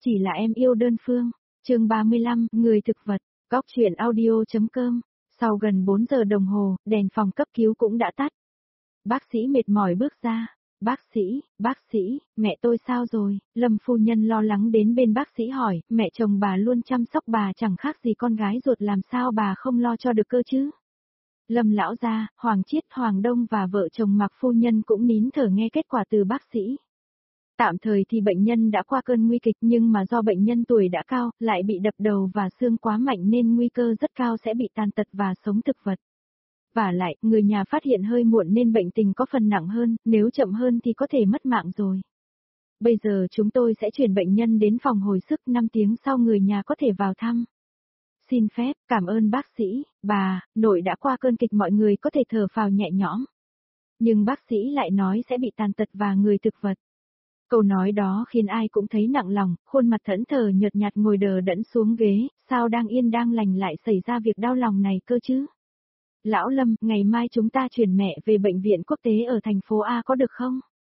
Chỉ là em yêu đơn phương. Chương 35, người thực vật. Góc truyện audio.com. Sau gần 4 giờ đồng hồ, đèn phòng cấp cứu cũng đã tắt. Bác sĩ mệt mỏi bước ra. Bác sĩ, mẹ tôi sao rồi? Lâm phu nhân lo lắng đến bên bác sĩ hỏi, mẹ chồng bà luôn chăm sóc bà chẳng khác gì con gái ruột, làm sao bà không lo cho được cơ chứ? Lâm lão gia, Hoàng Chiết, Hoàng Đông và vợ chồng Mạc phu nhân cũng nín thở nghe kết quả từ bác sĩ. Tạm thời thì bệnh nhân đã qua cơn nguy kịch, nhưng mà do bệnh nhân tuổi đã cao, lại bị đập đầu và xương quá mạnh nên nguy cơ rất cao sẽ bị tàn tật và sống thực vật. Vả lại, người nhà phát hiện hơi muộn nên bệnh tình có phần nặng hơn, nếu chậm hơn thì có thể mất mạng rồi. Bây giờ chúng tôi sẽ chuyển bệnh nhân đến phòng hồi sức, 5 tiếng sau người nhà có thể vào thăm. Xin phép, cảm ơn bác sĩ, bà, nội đã qua cơn kịch, mọi người có thể thở phào nhẹ nhõm. Nhưng bác sĩ lại nói sẽ bị tàn tật và người thực vật. Câu nói đó khiến ai cũng thấy nặng lòng, khuôn mặt thẫn thờ nhợt nhạt ngồi đờ đẫn xuống ghế, sao đang yên đang lành lại xảy ra việc đau lòng này cơ chứ? Lão Lâm, ngày mai chúng ta chuyển mẹ về bệnh viện quốc tế ở thành phố A có được không?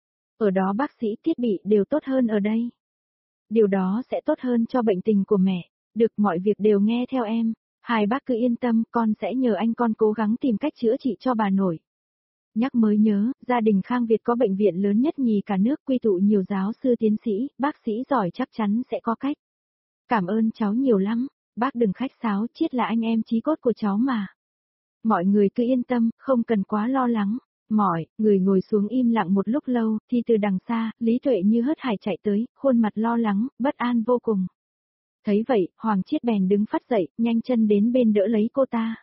Ở đó bác sĩ thiết bị đều tốt hơn ở đây. Điều đó sẽ tốt hơn cho bệnh tình của mẹ. Được, mọi việc đều nghe theo em. Hai bác cứ yên tâm, con sẽ nhờ anh con cố gắng tìm cách chữa trị cho bà nội. Nhắc mới nhớ, gia đình Khang Việt có bệnh viện lớn nhất nhì cả nước, quy tụ nhiều giáo sư tiến sĩ, bác sĩ giỏi, chắc chắn sẽ có cách. Cảm ơn cháu nhiều lắm, bác đừng khách sáo, Chiết là anh em chí cốt của cháu mà. Mọi người cứ yên tâm, không cần quá lo lắng. Mọi người ngồi xuống im lặng một lúc lâu, thì từ đằng xa, Lý Tuệ như hớt hải chạy tới, khuôn mặt lo lắng, bất an vô cùng. Thấy vậy, Hoàng Chiết bèn đứng phắt dậy, nhanh chân đến bên đỡ lấy cô ta.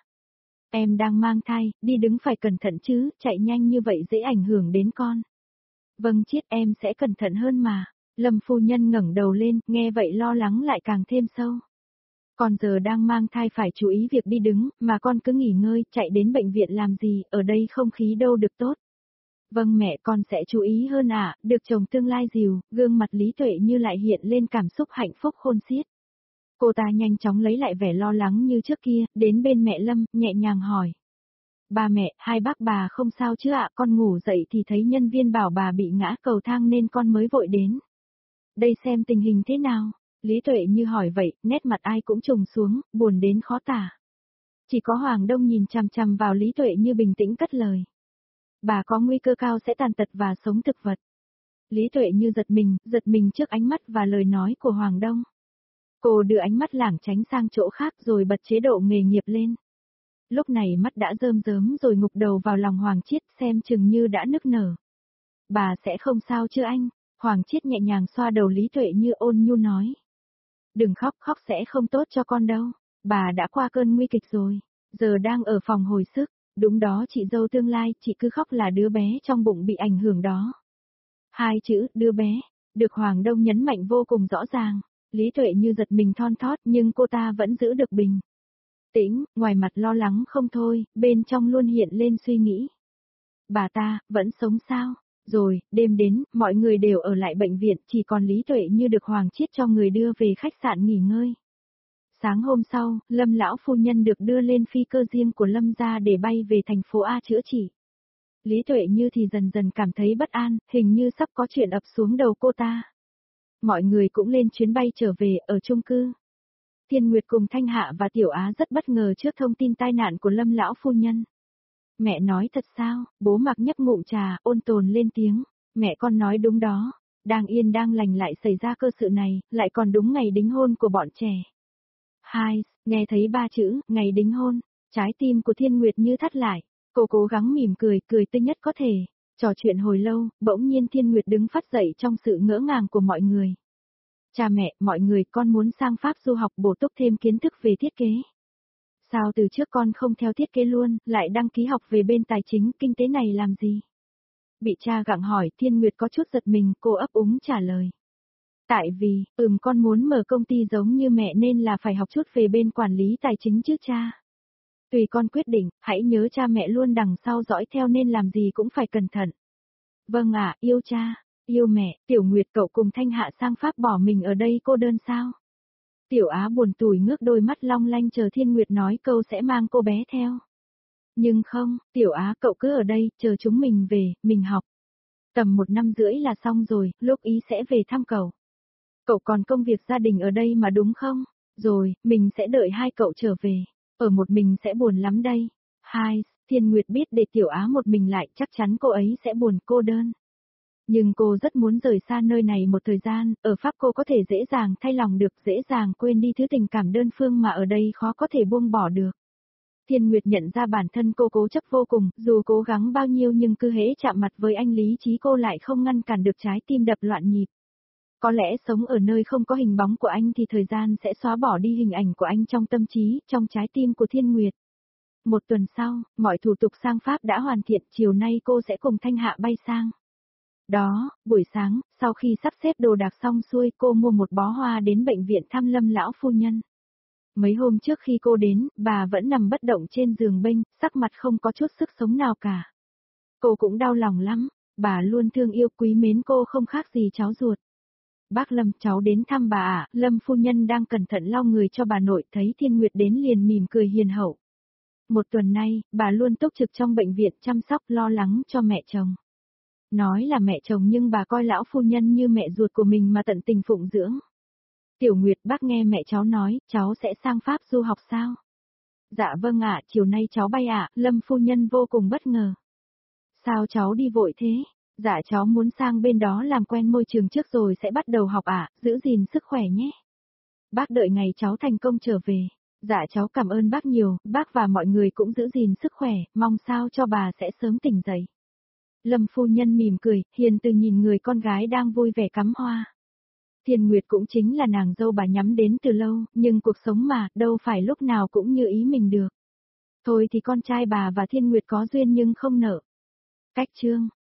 Em đang mang thai, đi đứng phải cẩn thận chứ, chạy nhanh như vậy dễ ảnh hưởng đến con. Vâng Chiết, em sẽ cẩn thận hơn mà. Lâm phu nhân ngẩng đầu lên, nghe vậy lo lắng lại càng thêm sâu. Con giờ đang mang thai phải chú ý việc đi đứng, mà con cứ nghỉ ngơi, chạy đến bệnh viện làm gì, ở đây không khí đâu được tốt. Vâng mẹ, con sẽ chú ý hơn ạ, được chồng tương lai dìu, gương mặt Lý Tuệ như lại hiện lên cảm xúc hạnh phúc khôn xiết. Cô ta nhanh chóng lấy lại vẻ lo lắng như trước kia, đến bên mẹ Lâm, nhẹ nhàng hỏi. Ba mẹ, hai bác bà không sao chứ ạ? Con ngủ dậy thì thấy nhân viên bảo bà bị ngã cầu thang nên con mới vội đến. Đây xem tình hình thế nào? Lý Tuệ như hỏi vậy, nét mặt ai cũng trùng xuống, buồn đến khó tả. Chỉ có Hoàng Đông nhìn chằm chằm vào Lý Tuệ như bình tĩnh cất lời. Bà có nguy cơ cao sẽ tàn tật và sống thực vật. Lý Tuệ như giật mình trước ánh mắt và lời nói của Hoàng Đông. Cô đưa ánh mắt lảng tránh sang chỗ khác rồi bật chế độ nghề nghiệp lên. Lúc này mắt đã rơm rớm rồi ngục đầu vào lòng Hoàng Chiết, xem chừng như đã nức nở. Bà sẽ không sao chứ anh? Hoàng Chiết nhẹ nhàng xoa đầu Lý Tuệ như ôn nhu nói. Đừng khóc, khóc sẽ không tốt cho con đâu. Bà đã qua cơn nguy kịch rồi, giờ đang ở phòng hồi sức. Đúng đó chị dâu tương lai, chị cứ khóc là đứa bé trong bụng bị ảnh hưởng đó. Hai chữ, đứa bé, được Hoàng Đông nhấn mạnh vô cùng rõ ràng. Lý Tuệ như giật mình thon thót nhưng cô ta vẫn giữ được bình tĩnh, ngoài mặt lo lắng không thôi, bên trong luôn hiện lên suy nghĩ. Bà ta, vẫn sống sao? Rồi, đêm đến, mọi người đều ở lại bệnh viện, chỉ còn Lý Tuệ như được Hoàng Chiết cho người đưa về khách sạn nghỉ ngơi. Sáng hôm sau, Lâm lão phu nhân được đưa lên phi cơ riêng của Lâm gia để bay về thành phố A chữa trị. Lý Tuệ như thì dần dần cảm thấy bất an, hình như sắp có chuyện ập xuống đầu cô ta. Mọi người cũng lên chuyến bay trở về ở chung cư. Thiên Nguyệt cùng Thanh Hạ và Tiểu Á rất bất ngờ trước thông tin tai nạn của Lâm lão phu nhân. Mẹ nói thật sao? Bố Mạc nhấp ngụm trà, ôn tồn lên tiếng. Mẹ con nói đúng đó. Đang yên đang lành lại xảy ra cơ sự này, lại còn đúng ngày đính hôn của bọn trẻ. Hai, nghe thấy ba chữ, ngày đính hôn. Trái tim của Thiên Nguyệt như thắt lại. Cô cố gắng mỉm cười, cười tươi nhất có thể. Trò chuyện hồi lâu, bỗng nhiên Thiên Nguyệt đứng phắt dậy trong sự ngỡ ngàng của mọi người. Cha mẹ, mọi người, con muốn sang Pháp du học bổ túc thêm kiến thức về thiết kế. Sao từ trước con không theo thiết kế luôn, lại đăng ký học về bên tài chính, kinh tế này làm gì? Bị cha gặng hỏi, Thiên Nguyệt có chút giật mình, cô ấp úng trả lời. Tại vì, con muốn mở công ty giống như mẹ nên là phải học chút về bên quản lý tài chính chứ cha. Tùy con quyết định, hãy nhớ cha mẹ luôn đằng sau dõi theo nên làm gì cũng phải cẩn thận. Vâng ạ, yêu cha, yêu mẹ. Tiểu Nguyệt, cậu cùng Thanh Hạ sang Pháp bỏ mình ở đây cô đơn sao? Tiểu Á buồn tủi ngước đôi mắt long lanh chờ Thiên Nguyệt nói câu sẽ mang cô bé theo. Nhưng không, Tiểu Á cậu cứ ở đây, chờ chúng mình về, mình học. Tầm 1 năm rưỡi là xong rồi, lúc ý sẽ về thăm cậu. Cậu còn công việc gia đình ở đây mà đúng không? Rồi, mình sẽ đợi hai cậu trở về. Ở một mình sẽ buồn lắm đây. Hai, Thiên Nguyệt biết để Tiểu Á một mình lại chắc chắn cô ấy sẽ buồn cô đơn. Nhưng cô rất muốn rời xa nơi này một thời gian, ở Pháp cô có thể dễ dàng thay lòng được, dễ dàng quên đi thứ tình cảm đơn phương mà ở đây khó có thể buông bỏ được. Thiên Nguyệt nhận ra bản thân cô cố chấp vô cùng, dù cố gắng bao nhiêu nhưng cứ hễ chạm mặt với anh lý trí cô lại không ngăn cản được trái tim đập loạn nhịp. Có lẽ sống ở nơi không có hình bóng của anh thì thời gian sẽ xóa bỏ đi hình ảnh của anh trong tâm trí, trong trái tim của Thiên Nguyệt. Một tuần sau, mọi thủ tục sang Pháp đã hoàn thiện, chiều nay cô sẽ cùng Thanh Hạ bay sang. Đó, buổi sáng, sau khi sắp xếp đồ đạc xong xuôi cô mua một bó hoa đến bệnh viện thăm Lâm lão phu nhân. Mấy hôm trước khi cô đến, bà vẫn nằm bất động trên giường bênh, sắc mặt không có chút sức sống nào cả. Cô cũng đau lòng lắm, bà luôn thương yêu quý mến cô không khác gì cháu ruột. Bác Lâm, cháu đến thăm bà ạ. Lâm phu nhân đang cẩn thận lau người cho bà nội, thấy Thiên Nguyệt đến liền mỉm cười hiền hậu. Một tuần nay, bà luôn túc trực trong bệnh viện chăm sóc lo lắng cho mẹ chồng. Nói là mẹ chồng nhưng bà coi lão phu nhân như mẹ ruột của mình mà tận tình phụng dưỡng. Tiểu Nguyệt, bác nghe mẹ cháu nói, cháu sẽ sang Pháp du học sao? Dạ vâng ạ, chiều nay cháu bay ạ. Lâm phu nhân vô cùng bất ngờ. Sao cháu đi vội thế? Dạ cháu muốn sang bên đó làm quen môi trường trước rồi sẽ bắt đầu học ạ, giữ gìn sức khỏe nhé. Bác đợi ngày cháu thành công trở về. Dạ cháu cảm ơn bác nhiều, bác và mọi người cũng giữ gìn sức khỏe, mong sao cho bà sẽ sớm tỉnh dậy. Lâm phu nhân mỉm cười, hiền từ nhìn người con gái đang vui vẻ cắm hoa. Thiên Nguyệt cũng chính là nàng dâu bà nhắm đến từ lâu, nhưng cuộc sống mà, đâu phải lúc nào cũng như ý mình được. Thôi thì con trai bà và Thiên Nguyệt có duyên nhưng không nợ. Cách chương